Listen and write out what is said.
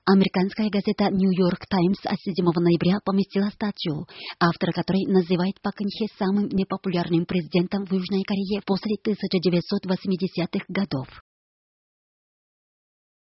Американская газета «Нью-Йорк Таймс» от 7 ноября поместила статью, автор которой называет Пак Кын Хе самым непопулярным президентом в Южной Корее после 1980-х годов.